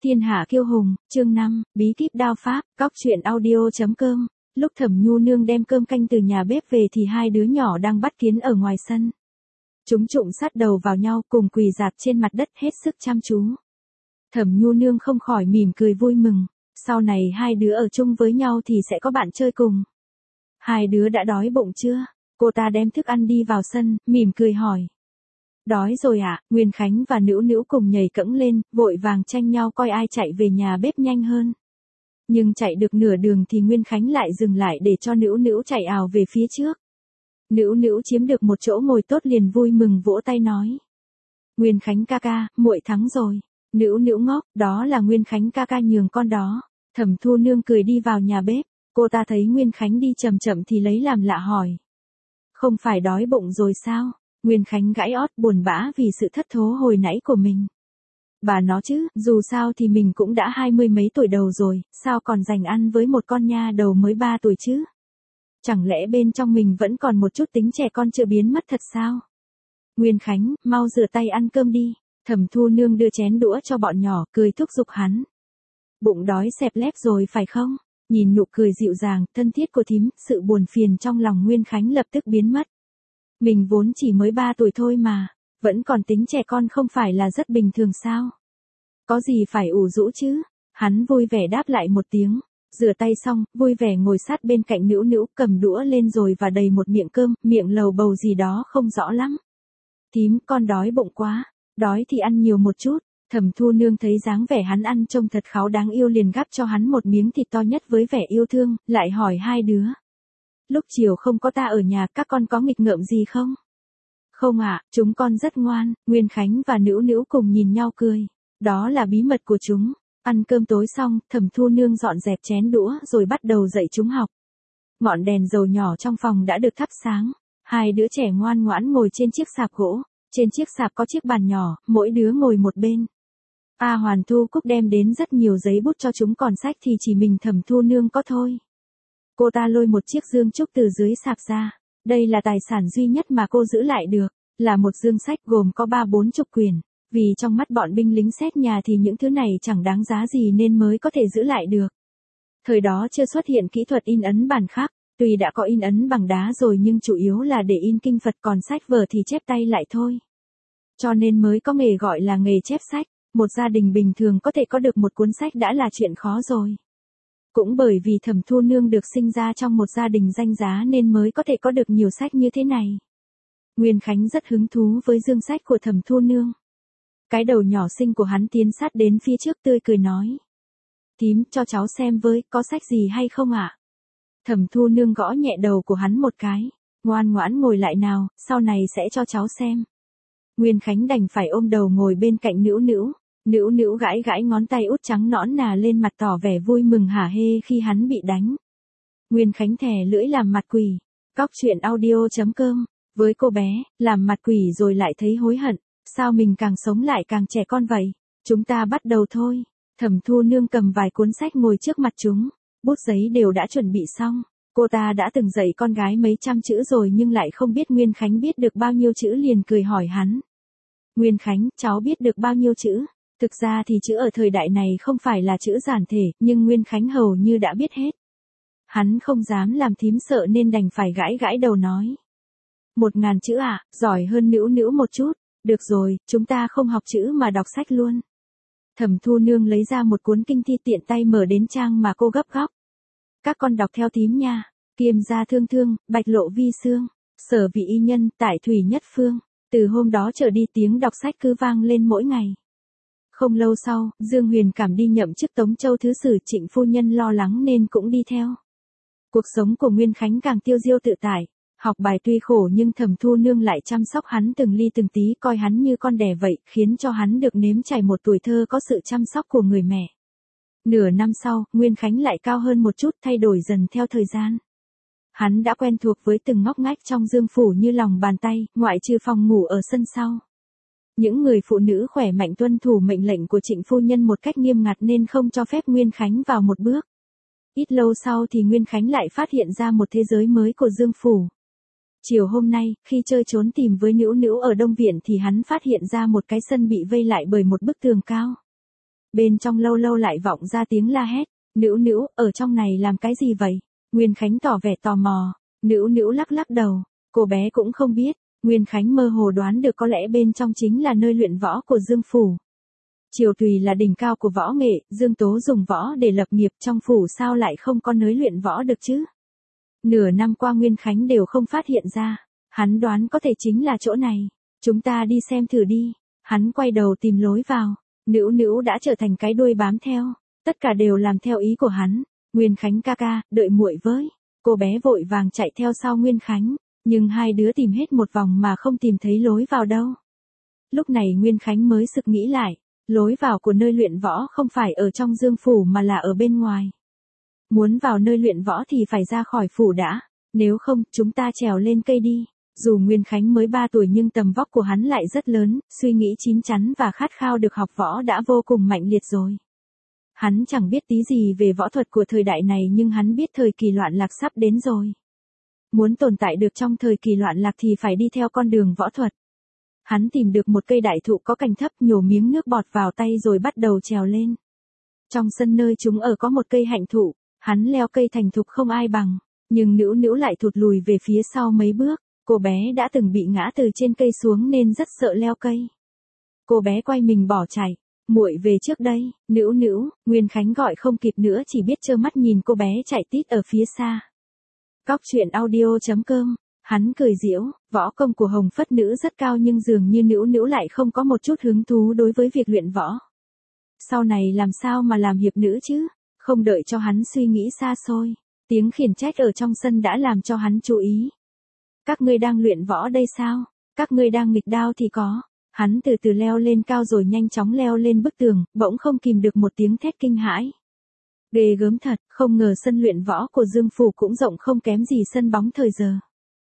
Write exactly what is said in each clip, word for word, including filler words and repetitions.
Thiên hạ kiêu hùng, chương năm, bí kíp đao pháp, cóc truyện audio chấm com. Lúc Thẩm Nhu Nương đem cơm canh từ nhà bếp về thì hai đứa nhỏ đang bắt kiến ở ngoài sân. Chúng trụng sát đầu vào nhau cùng quỳ dạp trên mặt đất hết sức chăm chú. Thẩm Nhu Nương không khỏi mỉm cười vui mừng, sau này hai đứa ở chung với nhau thì sẽ có bạn chơi cùng. Hai đứa đã đói bụng chưa? Cô ta đem thức ăn đi vào sân, mỉm cười hỏi. Đói rồi ạ, à? Nguyên Khánh và Nữu Nữu cùng nhảy cẫng lên, vội vàng tranh nhau coi ai chạy về nhà bếp nhanh hơn. Nhưng chạy được nửa đường thì Nguyên Khánh lại dừng lại để cho Nữu Nữu chạy ào về phía trước. Nữu Nữu chiếm được một chỗ ngồi tốt liền vui mừng vỗ tay nói. Nguyên Khánh ca ca, muội thắng rồi. Nữu Nữu ngốc, đó là Nguyên Khánh ca ca nhường con đó. Thẩm Thu Nương cười đi vào nhà bếp, cô ta thấy Nguyên Khánh đi chậm chậm thì lấy làm lạ hỏi. Không phải đói bụng rồi sao? Nguyên Khánh gãi ót buồn bã vì sự thất thố hồi nãy của mình. Bà nó chứ, dù sao thì mình cũng đã hai mươi mấy tuổi đầu rồi, sao còn dành ăn với một con nha đầu mới ba tuổi chứ? Chẳng lẽ bên trong mình vẫn còn một chút tính trẻ con chưa biến mất thật sao? Nguyên Khánh, mau rửa tay ăn cơm đi. Thẩm Thu Nương đưa chén đũa cho bọn nhỏ, cười thúc giục hắn. Bụng đói xẹp lép rồi phải không? Nhìn nụ cười dịu dàng, thân thiết của thím, sự buồn phiền trong lòng Nguyên Khánh lập tức biến mất. Mình vốn chỉ mới ba tuổi thôi mà, vẫn còn tính trẻ con không phải là rất bình thường sao? Có gì phải ủ rũ chứ? Hắn vui vẻ đáp lại một tiếng, rửa tay xong, vui vẻ ngồi sát bên cạnh Nữu Nữu, cầm đũa lên rồi và đầy một miệng cơm, miệng lầu bầu gì đó không rõ lắm. Thím, con đói bụng quá, đói thì ăn nhiều một chút. Thẩm Thu Nương thấy dáng vẻ hắn ăn trông thật kháu đáng yêu liền gắp cho hắn một miếng thịt to nhất với vẻ yêu thương, lại hỏi hai đứa. Lúc chiều không có ta ở nhà, các con có nghịch ngợm gì không? Không ạ, à, chúng con rất ngoan. Nguyên Khánh và Nữu Nữu cùng nhìn nhau cười. Đó là bí mật của chúng. Ăn cơm tối xong, Thẩm Thu Nương dọn dẹp chén đũa rồi bắt đầu dạy chúng học. Ngọn đèn dầu nhỏ trong phòng đã được thắp sáng. Hai đứa trẻ ngoan ngoãn ngồi trên chiếc sạp gỗ. Trên chiếc sạp có chiếc bàn nhỏ, mỗi đứa ngồi một bên. A Hoàn Thu Cúc đem đến rất nhiều giấy bút cho chúng, còn sách thì chỉ mình Thẩm Thu Nương có thôi. Cô ta lôi một chiếc dương trúc từ dưới sạp ra. Đây là tài sản duy nhất mà cô giữ lại được, là một dương sách gồm có ba bốn chục quyển. Vì trong mắt bọn binh lính xét nhà thì những thứ này chẳng đáng giá gì nên mới có thể giữ lại được. Thời đó chưa xuất hiện kỹ thuật in ấn bản khắc, tuy đã có in ấn bằng đá rồi nhưng chủ yếu là để in kinh Phật, còn sách vở thì chép tay lại thôi. Cho nên mới có nghề gọi là nghề chép sách. Một gia đình bình thường có thể có được một cuốn sách đã là chuyện khó rồi. Cũng bởi vì Thẩm Thu Nương được sinh ra trong một gia đình danh giá nên mới có thể có được nhiều sách như thế này. Nguyên Khánh rất hứng thú với dương sách của Thẩm Thu Nương. Cái đầu nhỏ xinh của hắn tiến sát đến phía trước tươi cười nói. Thím, cho cháu xem với, có sách gì hay không ạ? Thẩm Thu Nương gõ nhẹ đầu của hắn một cái. Ngoan ngoãn ngồi lại nào, sau này sẽ cho cháu xem. Nguyên Khánh đành phải ôm đầu ngồi bên cạnh Nữu Nữu. Nữu Nữu gãi gãi ngón tay út trắng nõn nà lên mặt tỏ vẻ vui mừng hả hê khi hắn bị đánh. Nguyên Khánh thè lưỡi làm mặt quỷ. Cóc truyện audio chấm com. Với cô bé, làm mặt quỷ rồi lại thấy hối hận. Sao mình càng sống lại càng trẻ con vậy? Chúng ta bắt đầu thôi. Thẩm Thu Nương cầm vài cuốn sách ngồi trước mặt chúng. Bút giấy đều đã chuẩn bị xong. Cô ta đã từng dạy con gái mấy trăm chữ rồi nhưng lại không biết Nguyên Khánh biết được bao nhiêu chữ liền cười hỏi hắn. Nguyên Khánh, cháu biết được bao nhiêu chữ? Thực ra thì chữ ở thời đại này không phải là chữ giản thể, nhưng Nguyên Khánh hầu như đã biết hết. Hắn không dám làm thím sợ nên đành phải gãi gãi đầu nói. Một ngàn chữ à, giỏi hơn Nữu Nữu một chút. Được rồi, chúng ta không học chữ mà đọc sách luôn. Thẩm Thu Nương lấy ra một cuốn kinh thi tiện tay mở đến trang mà cô gấp góc. Các con đọc theo thím nha. Kiêm gia thương thương, bạch lộ vi xương, sở vị y nhân, tải thủy nhất phương. Từ hôm đó trở đi tiếng đọc sách cứ vang lên mỗi ngày. Không lâu sau, Dương Huyền Cảm đi nhậm chức Tống Châu Thứ Sử, Trịnh phu nhân lo lắng nên cũng đi theo. Cuộc sống của Nguyên Khánh càng tiêu diêu tự tại. Học bài tuy khổ nhưng Thẩm Thu Nương lại chăm sóc hắn từng ly từng tí, coi hắn như con đẻ vậy, khiến cho hắn được nếm trải một tuổi thơ có sự chăm sóc của người mẹ. Nửa năm sau, Nguyên Khánh lại cao hơn một chút, thay đổi dần theo thời gian. Hắn đã quen thuộc với từng ngóc ngách trong Dương phủ như lòng bàn tay, ngoại trừ phòng ngủ ở sân sau. Những người phụ nữ khỏe mạnh tuân thủ mệnh lệnh của Trịnh phu nhân một cách nghiêm ngặt nên không cho phép Nguyên Khánh vào một bước. Ít lâu sau thì Nguyên Khánh lại phát hiện ra một thế giới mới của Dương phủ. Chiều hôm nay, khi chơi trốn tìm với Nữu Nữu ở Đông Viện thì hắn phát hiện ra một cái sân bị vây lại bởi một bức tường cao. Bên trong lâu lâu lại vọng ra tiếng la hét, Nữu Nữu, ở trong này làm cái gì vậy? Nguyên Khánh tỏ vẻ tò mò, Nữu Nữu lắc lắc đầu, cô bé cũng không biết, Nguyên Khánh mơ hồ đoán được có lẽ bên trong chính là nơi luyện võ của Dương Phủ. Triều Tùy là đỉnh cao của võ nghệ, Dương Tố dùng võ để lập nghiệp, trong phủ sao lại không có nơi luyện võ được chứ? Nửa năm qua Nguyên Khánh đều không phát hiện ra, hắn đoán có thể chính là chỗ này, chúng ta đi xem thử đi. Hắn quay đầu tìm lối vào, Nữu Nữu đã trở thành cái đuôi bám theo, tất cả đều làm theo ý của hắn. Nguyên Khánh ca ca, đợi muội với. Cô bé vội vàng chạy theo sau Nguyên Khánh, nhưng hai đứa tìm hết một vòng mà không tìm thấy lối vào đâu. Lúc này Nguyên Khánh mới sực nghĩ lại, lối vào của nơi luyện võ không phải ở trong Dương Phủ mà là ở bên ngoài. Muốn vào nơi luyện võ thì phải ra khỏi phủ đã, nếu không, chúng ta trèo lên cây đi. Dù Nguyên Khánh mới ba tuổi nhưng tầm vóc của hắn lại rất lớn, suy nghĩ chín chắn và khát khao được học võ đã vô cùng mạnh liệt rồi. Hắn chẳng biết tí gì về võ thuật của thời đại này nhưng hắn biết thời kỳ loạn lạc sắp đến rồi. Muốn tồn tại được trong thời kỳ loạn lạc thì phải đi theo con đường võ thuật. Hắn tìm được một cây đại thụ có cành thấp, nhổ miếng nước bọt vào tay rồi bắt đầu trèo lên. Trong sân nơi chúng ở có một cây hạnh thụ, hắn leo cây thành thục không ai bằng, nhưng Nữu Nữu lại thụt lùi về phía sau mấy bước. Cô bé đã từng bị ngã từ trên cây xuống nên rất sợ leo cây. Cô bé quay mình bỏ chạy, muội về trước đây, Nữu Nữu. Nguyên Khánh gọi không kịp nữa, chỉ biết trơ mắt nhìn cô bé chạy tít ở phía xa. Cóc truyện audio chấm com, hắn cười giễu, võ công của Hồng Phất Nữ rất cao nhưng dường như Nữu Nữu lại không có một chút hứng thú đối với việc luyện võ. Sau này làm sao mà làm hiệp nữ chứ? Không đợi cho hắn suy nghĩ xa xôi, tiếng khiển trách ở trong sân đã làm cho hắn chú ý. Các ngươi đang luyện võ đây sao? Các ngươi đang nghịch đao thì có. Hắn từ từ leo lên cao rồi nhanh chóng leo lên bức tường, bỗng không kìm được một tiếng thét kinh hãi. Ghê gớm thật, không ngờ sân luyện võ của Dương Phủ cũng rộng không kém gì sân bóng thời giờ.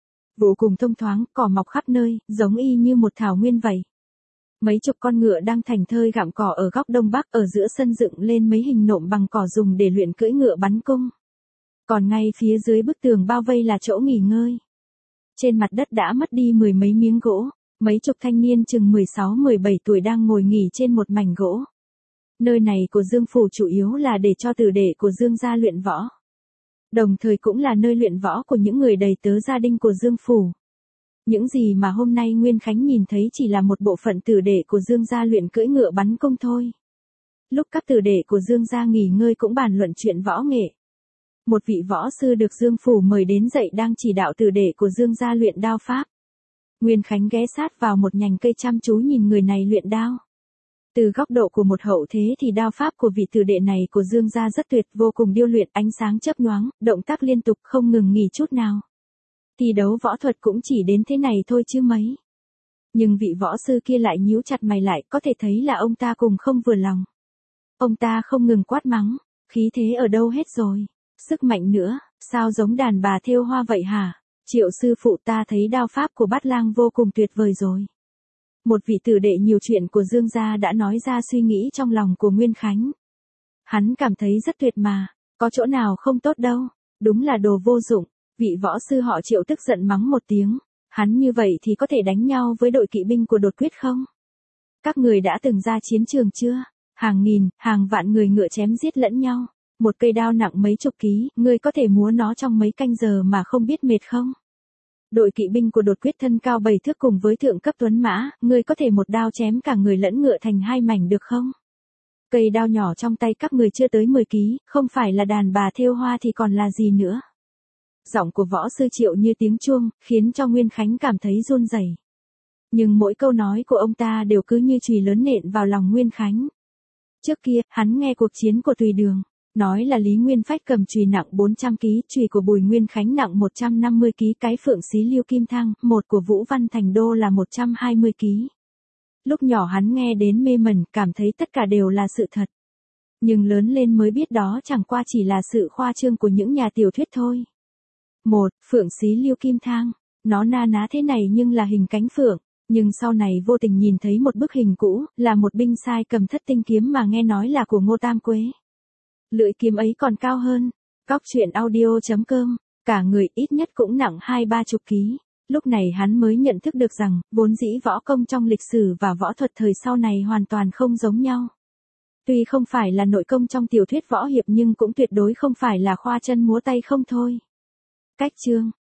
Vô cùng thông thoáng, cỏ mọc khắp nơi, giống y như một thảo nguyên vậy. Mấy chục con ngựa đang thành thơi gặm cỏ ở góc đông bắc, ở giữa sân dựng lên mấy hình nộm bằng cỏ dùng để luyện cưỡi ngựa bắn cung. Còn ngay phía dưới bức tường bao vây là chỗ nghỉ ngơi. Trên mặt đất đã mất đi mười mấy miếng gỗ, mấy chục thanh niên chừng mười sáu mười bảy tuổi đang ngồi nghỉ trên một mảnh gỗ. Nơi này của Dương Phủ chủ yếu là để cho tử đệ của Dương gia luyện võ. Đồng thời cũng là nơi luyện võ của những người đầy tớ gia đình của Dương Phủ. Những gì mà hôm nay Nguyên Khánh nhìn thấy chỉ là một bộ phận tử đệ của Dương gia luyện cưỡi ngựa bắn cung thôi. Lúc các tử đệ của Dương gia nghỉ ngơi cũng bàn luận chuyện võ nghệ. Một vị võ sư được Dương Phủ mời đến dạy đang chỉ đạo tử đệ của Dương gia luyện đao pháp. Nguyên Khánh ghé sát vào một nhành cây chăm chú nhìn người này luyện đao. Từ góc độ của một hậu thế thì đao pháp của vị tử đệ này của Dương gia rất tuyệt, vô cùng điêu luyện, ánh sáng chớp nhoáng, động tác liên tục không ngừng nghỉ chút nào. Thi đấu võ thuật cũng chỉ đến thế này thôi chứ mấy. Nhưng vị võ sư kia lại nhíu chặt mày lại, có thể thấy là ông ta cùng không vừa lòng. Ông ta không ngừng quát mắng, khí thế ở đâu hết rồi? Sức mạnh nữa, sao giống đàn bà thêu hoa vậy hả? Triệu sư phụ, ta thấy đao pháp của Bát Lang vô cùng tuyệt vời rồi. Một vị tử đệ nhiều chuyện của Dương gia đã nói ra suy nghĩ trong lòng của Nguyên Khánh. Hắn cảm thấy rất tuyệt mà, có chỗ nào không tốt đâu, đúng là đồ vô dụng. Vị võ sư họ Triệu tức giận mắng một tiếng, hắn như vậy thì có thể đánh nhau với đội kỵ binh của Đột Quyết không? Các người đã từng ra chiến trường chưa? Hàng nghìn, hàng vạn người ngựa chém giết lẫn nhau. Một cây đao nặng mấy chục ký, ngươi có thể múa nó trong mấy canh giờ mà không biết mệt không? Đội kỵ binh của Đột Quyết thân cao bảy thước cùng với thượng cấp tuấn mã, ngươi có thể một đao chém cả người lẫn ngựa thành hai mảnh được không? Cây đao nhỏ trong tay các người chưa tới mười ký, không phải là đàn bà thêu hoa thì còn là gì nữa? Giọng của võ sư Triệu như tiếng chuông, khiến cho Nguyên Khánh cảm thấy run rẩy. Nhưng mỗi câu nói của ông ta đều cứ như chùy lớn nện vào lòng Nguyên Khánh. Trước kia, hắn nghe cuộc chiến của Tùy Đường, nói là Lý Nguyên Phách cầm chùy nặng bốn trăm ký, chùy của Bùi Nguyên Khánh nặng một trăm năm mươi ký, cái phượng xí Liêu Kim Thang, một của Vũ Văn Thành Đô là một trăm hai mươi ký. Lúc nhỏ hắn nghe đến mê mẩn, cảm thấy tất cả đều là sự thật. Nhưng lớn lên mới biết đó chẳng qua chỉ là sự khoa trương của những nhà tiểu thuyết thôi. Một, phượng xí Liêu Kim Thang, nó na ná thế này nhưng là hình cánh phượng. Nhưng sau này vô tình nhìn thấy một bức hình cũ, là một binh sai cầm thất tinh kiếm mà nghe nói là của Ngô Tam Quế. Lưỡi kiếm ấy còn cao hơn. Cóc truyện audio chấm com, cả người ít nhất cũng nặng hai ba chục ký. Lúc này hắn mới nhận thức được rằng, vốn dĩ võ công trong lịch sử và võ thuật thời sau này hoàn toàn không giống nhau. Tuy không phải là nội công trong tiểu thuyết võ hiệp nhưng cũng tuyệt đối không phải là khoa chân múa tay không thôi. Cách chương,